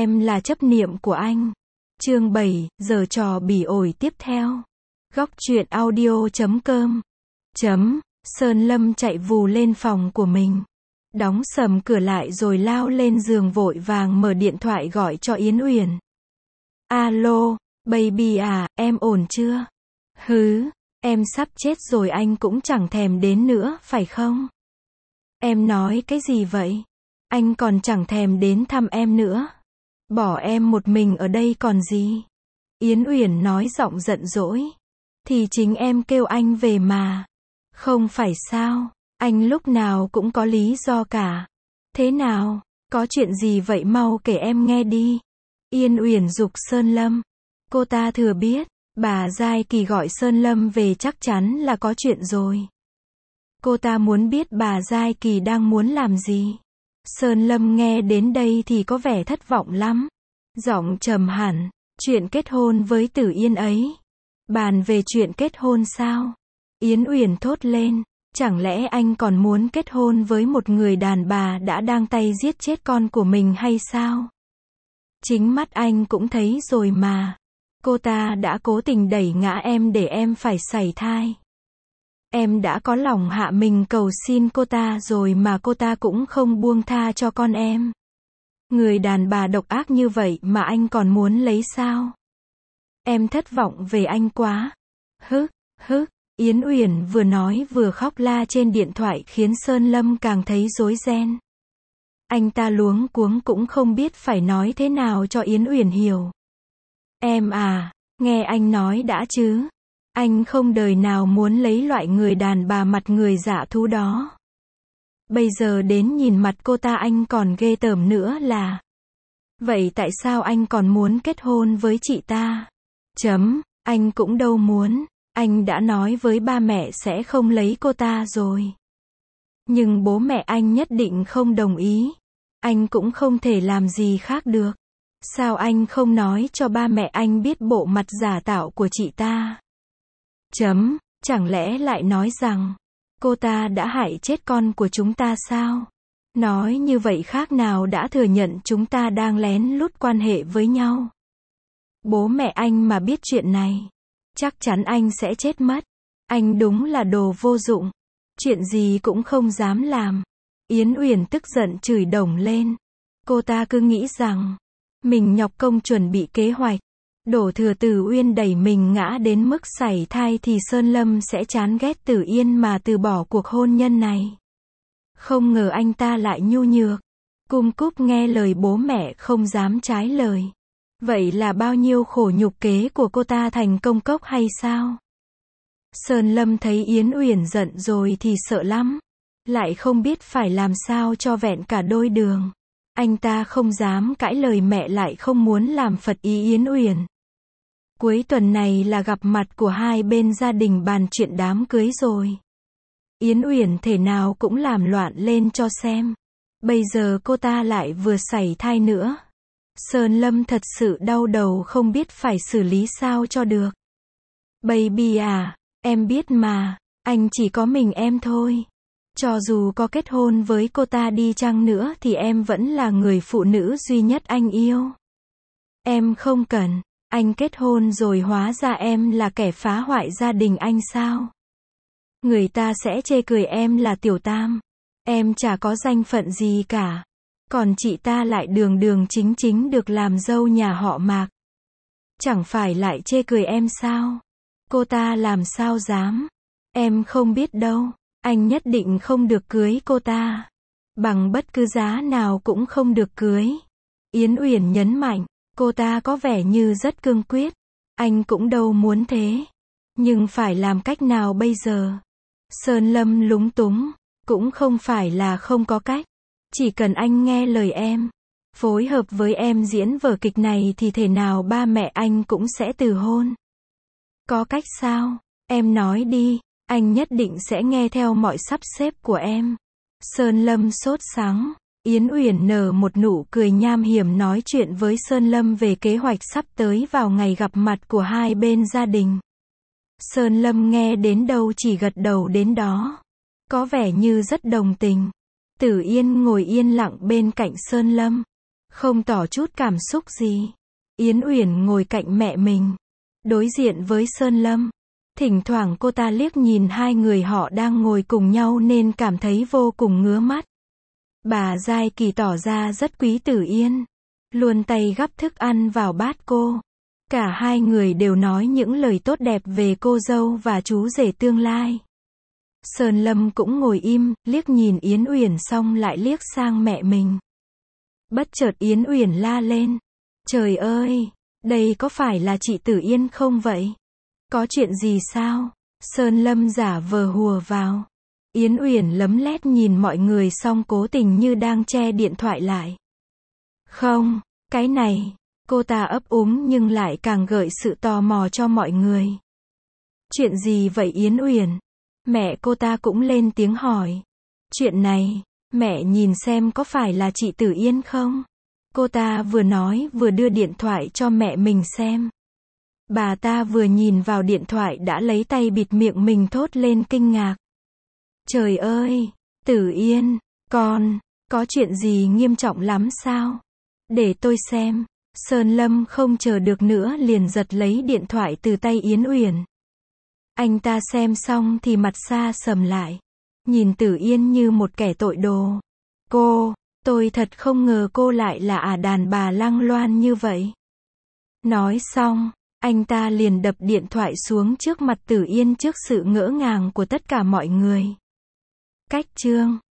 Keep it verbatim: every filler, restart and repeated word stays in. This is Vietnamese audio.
Em là chấp niệm của anh. Chương bảy, giờ trò bỉ ổi tiếp theo. Góc truyện audio chấm com. Chấm, Sơn Lâm chạy vù lên phòng của mình. Đóng sầm cửa lại rồi lao lên giường vội vàng mở điện thoại gọi cho Yến Uyển. Alo, baby à, em ổn chưa? Hứ, em sắp chết rồi anh cũng chẳng thèm đến nữa, phải không? Em nói cái gì vậy? Anh còn chẳng thèm đến thăm em nữa. Bỏ em một mình ở đây còn gì? Yến Uyển nói giọng giận dỗi. Thì chính em kêu anh về mà. Không phải sao, anh lúc nào cũng có lý do cả. Thế nào, có chuyện gì vậy mau kể em nghe đi. Yên Uyển giục Sơn Lâm. Cô ta thừa biết, bà Giai Kỳ gọi Sơn Lâm về chắc chắn là có chuyện rồi. Cô ta muốn biết bà Giai Kỳ đang muốn làm gì. Sơn Lâm nghe đến đây thì có vẻ thất vọng lắm. Giọng trầm hẳn, chuyện kết hôn với Tử Yên ấy. Bàn về chuyện kết hôn sao? Yến Uyển thốt lên, chẳng lẽ anh còn muốn kết hôn với một người đàn bà đã đang tay giết chết con của mình hay sao? Chính mắt anh cũng thấy rồi mà. Cô ta đã cố tình đẩy ngã em để em phải sảy thai. Em đã có lòng hạ mình cầu xin cô ta rồi mà cô ta cũng không buông tha cho con em. Người đàn bà độc ác như vậy mà anh còn muốn lấy sao? Em thất vọng về anh quá. Hứ, hứ, Yến Uyển vừa nói vừa khóc la trên điện thoại khiến Sơn Lâm càng thấy rối ren. Anh ta luống cuống cũng không biết phải nói thế nào cho Yến Uyển hiểu. Em à, nghe anh nói đã chứ. Anh không đời nào muốn lấy loại người đàn bà mặt người dạ thú đó. Bây giờ đến nhìn mặt cô ta anh còn ghê tởm nữa là. Vậy tại sao anh còn muốn kết hôn với chị ta? Chấm, anh cũng đâu muốn. Anh đã nói với ba mẹ sẽ không lấy cô ta rồi. Nhưng bố mẹ anh nhất định không đồng ý. Anh cũng không thể làm gì khác được. Sao anh không nói cho ba mẹ anh biết bộ mặt giả tạo của chị ta? Chấm, chẳng lẽ lại nói rằng cô ta đã hại chết con của chúng ta sao? Nói như vậy khác nào đã thừa nhận chúng ta đang lén lút quan hệ với nhau. Bố mẹ anh mà biết chuyện này, chắc chắn anh sẽ chết mất. Anh đúng là đồ vô dụng. Chuyện gì cũng không dám làm. Yến Uyển tức giận chửi đồng lên. Cô ta cứ nghĩ rằng mình nhọc công chuẩn bị kế hoạch, đổ thừa Tử Uyên đẩy mình ngã đến mức sảy thai thì Sơn Lâm sẽ chán ghét Tử Yên mà từ bỏ cuộc hôn nhân này. Không ngờ anh ta lại nhu nhược, cung cúp nghe lời bố mẹ không dám trái lời. Vậy là bao nhiêu khổ nhục kế của cô ta thành công cốc hay sao? Sơn Lâm thấy Yến Uyển giận rồi thì sợ lắm. Lại không biết phải làm sao cho vẹn cả đôi đường. Anh ta không dám cãi lời mẹ lại không muốn làm phật ý Yến Uyển. Cuối tuần này là gặp mặt của hai bên gia đình bàn chuyện đám cưới rồi. Yến Uyển thể nào cũng làm loạn lên cho xem. Bây giờ cô ta lại vừa sảy thai nữa. Sơn Lâm thật sự đau đầu không biết phải xử lý sao cho được. Baby à, em biết mà, anh chỉ có mình em thôi. Cho dù có kết hôn với cô ta đi chăng nữa thì em vẫn là người phụ nữ duy nhất anh yêu. Em không cần, anh kết hôn rồi hóa ra em là kẻ phá hoại gia đình anh sao? Người ta sẽ chê cười em là tiểu tam. Em chả có danh phận gì cả. Còn chị ta lại đường đường chính chính được làm dâu nhà họ Mạc. Chẳng phải lại chê cười em sao? Cô ta làm sao dám? Em không biết đâu. Anh nhất định không được cưới cô ta. Bằng bất cứ giá nào cũng không được cưới. Yến Uyển nhấn mạnh. Cô ta có vẻ như rất cương quyết. Anh cũng đâu muốn thế. Nhưng phải làm cách nào bây giờ? Sơn Lâm lúng túng. Cũng không phải là không có cách. Chỉ cần anh nghe lời em, phối hợp với em diễn vở kịch này thì thể nào ba mẹ anh cũng sẽ từ hôn. Có cách sao? Em nói đi, anh nhất định sẽ nghe theo mọi sắp xếp của em. Sơn Lâm sốt sắng. Yến Uyển nở một nụ cười nham hiểm nói chuyện với Sơn Lâm về kế hoạch sắp tới vào ngày gặp mặt của hai bên gia đình. Sơn Lâm nghe đến đâu chỉ gật đầu đến đó. Có vẻ như rất đồng tình. Tử Yên ngồi yên lặng bên cạnh Sơn Lâm. không tỏ chút cảm xúc gì. Yến Uyển ngồi cạnh mẹ mình, đối diện với Sơn Lâm. Thỉnh thoảng cô ta liếc nhìn hai người họ đang ngồi cùng nhau nên cảm thấy vô cùng ngứa mắt. Bà Giai Kỳ tỏ ra rất quý Tử Yên, luôn tay gắp thức ăn vào bát cô. Cả hai người đều nói những lời tốt đẹp về cô dâu và chú rể tương lai. Sơn Lâm cũng ngồi im, liếc nhìn Yến Uyển xong lại liếc sang mẹ mình. Bất chợt Yến Uyển la lên. Trời ơi, đây có phải là chị Tử Yên không vậy? Có chuyện gì sao? Sơn Lâm giả vờ hùa vào. Yến Uyển lấm lét nhìn mọi người xong cố tình như đang che điện thoại lại. Không, cái này, cô ta ấp úng nhưng lại càng gợi sự tò mò cho mọi người. Chuyện gì vậy Yến Uyển? Mẹ cô ta cũng lên tiếng hỏi. Chuyện này, mẹ nhìn xem có phải là chị Tử Yên không? Cô ta vừa nói vừa đưa điện thoại cho mẹ mình xem. Bà ta vừa nhìn vào điện thoại đã lấy tay bịt miệng mình thốt lên kinh ngạc. Trời ơi, Tử Yên, con, có chuyện gì nghiêm trọng lắm sao? Để tôi xem. Sơn Lâm không chờ được nữa liền giật lấy điện thoại từ tay Yến Uyển. Anh ta xem xong thì mặt xa sầm lại. Nhìn Tử Yên như một kẻ tội đồ. Cô, tôi thật không ngờ cô lại là ả đàn bà lăng loan như vậy. Nói xong, anh ta liền đập điện thoại xuống trước mặt Tử Yên trước sự ngỡ ngàng của tất cả mọi người. Cách chương